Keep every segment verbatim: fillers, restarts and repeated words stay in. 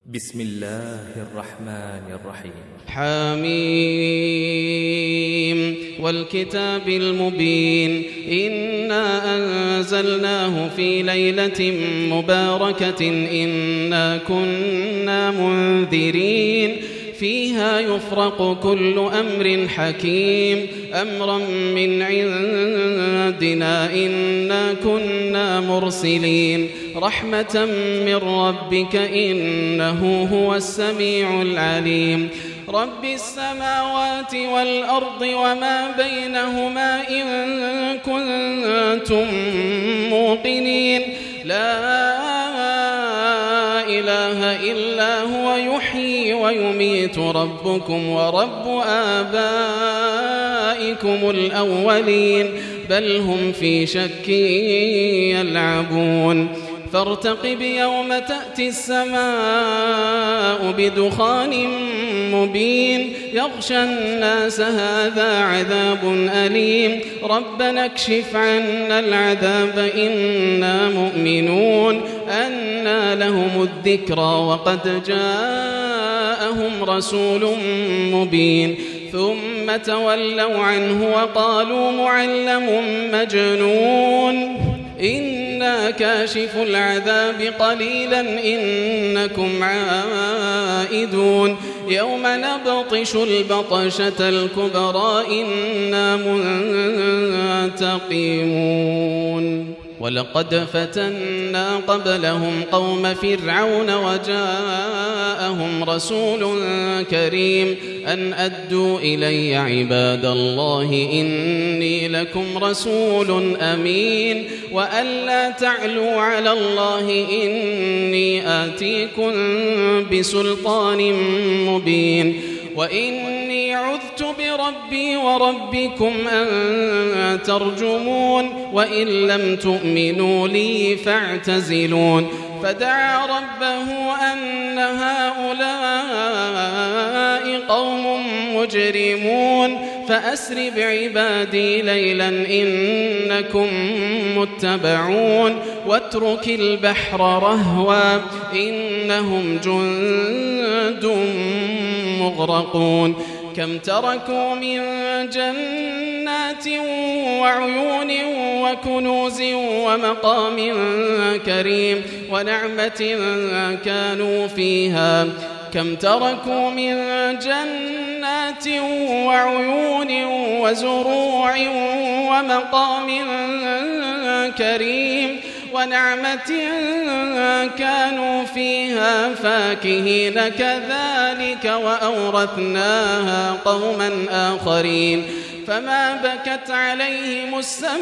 بسم الله الرحمن الرحيم. حميم والكتاب المبين إنا أنزلناه في ليلة مباركة إنا كنا منذرين فيها يفرق كل أمر حكيم أمرا من عندنا إنا كنا مرسلين رحمة من ربك إنه هو السميع العليم رب السماوات والأرض وما بينهما إن كنتم موقنين لا إله إلا هو يحيي ويميت ربكم ورب آبائكم الأولين بل هم في شك يلعبون فارتقب يوم تأتي السماء بدخان مبين يغشى الناس هذا عذاب أليم ربنا اكشف عنا العذاب إنا مؤمنون أنى لهم الذكرى وقد جاءهم رسول مبين ثم تولوا عنه وقالوا معلم مجنون إنا كاشف العذاب قليلا إنكم عائدون يوم نبطش البطشة الكبرى إنا منتقمون ولقد فتنا قبلهم قوم فرعون وجاءهم رسول كريم أن أدوا إلي عباد الله إني لكم رسول أمين وأن لا تعلوا على الله إني آتيكم بسلطان مبين وإني عذت بربي وربكم أن ترجمون وإن لم تؤمنوا لي فاعتزلون فدعا ربه أن هؤلاء قوم مجرمون فأسر بعبادي ليلا إنكم متبعون واترك البحر رهوا إنهم جند مغرقون كم تركوا من جنات وعيون وكنوز ومقام كريم ونعمة كانوا فيها كم تركوا من جنات وعيون وزروع ومقام كريم ونعمة كانوا فيها فاكهين كذلك وأورثناها قوما آخرين فما بكت عليهم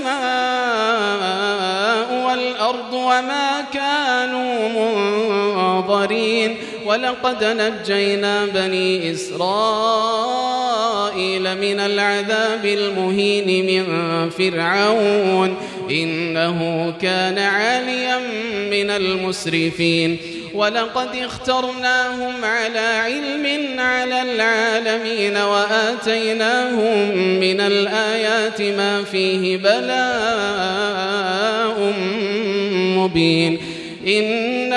السماء والأرض وما كانوا منظرين ولقد نجينا بني إسرائيل من العذاب المهين من فرعون إنه كان عاليا من المسرفين ولقد اخترناهم على علم على العالمين وآتيناهم من الآيات ما فيه بلاء مبين إن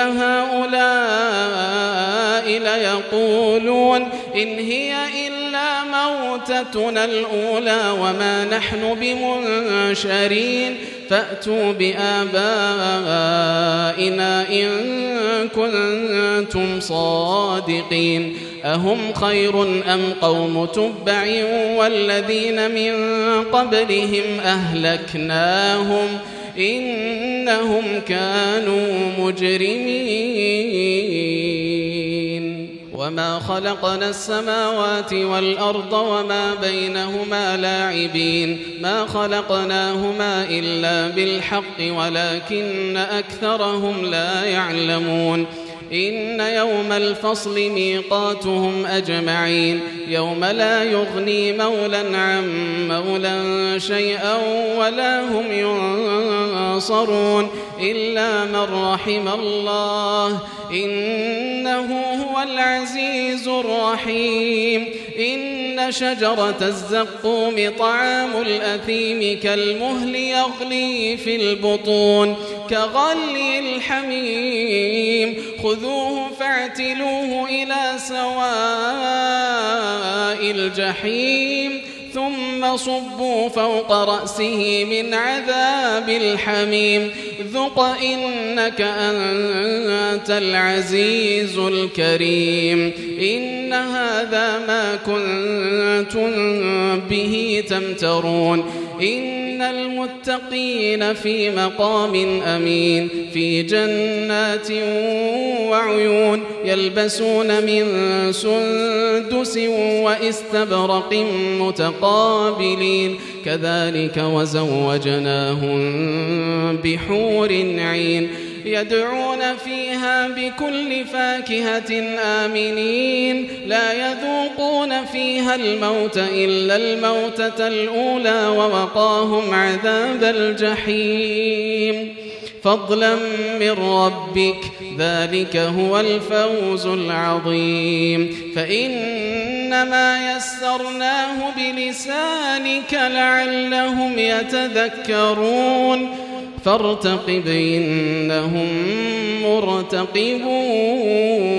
هؤلاء ليقولون إن هي إلا موتتنا الأولى وما نحن بمنشرين فأتوا بآبائنا إن كنتم صادقين أهم خير أم قوم تبع والذين من قبلهم أهلكناهم إنهم كانوا مجرمين وما خلقنا السماوات والأرض وما بينهما لاعبين ما خلقناهما إلا بالحق ولكن أكثرهم لا يعلمون إن يوم الفصل ميقاتهم أجمعين يوم لا يغني مولا عن مولا شيئا ولا هم ينصرون إلا من رحم الله إنه إنه هو العزيز الرحيم إن شجرة الزقوم طعام الأثيم كالمهل يغلي في البطون كغلي الحميم خذوه فاعتلوه إلى سواء الجحيم ثم صبوا فوق رأسه من عذاب الحميم ذق إنك أنت العزيز الكريم إن هذا ما كنتم به تمترون إن المتقين في مقام أمين في جنات وعيون يلبسون من سندس وإستبرق متقابلين كذلك وزوجناهم بحور عين يدعون فيها بكل فاكهة آمنين لا يذوقون فيها الموت إلا الموتة الأولى ووقاهم عذاب الجحيم فضلا من ربك ذلك هو الفوز العظيم فإنما يسرناه بلسانك لعلهم يتذكرون فارتقب إنهم مرتقبون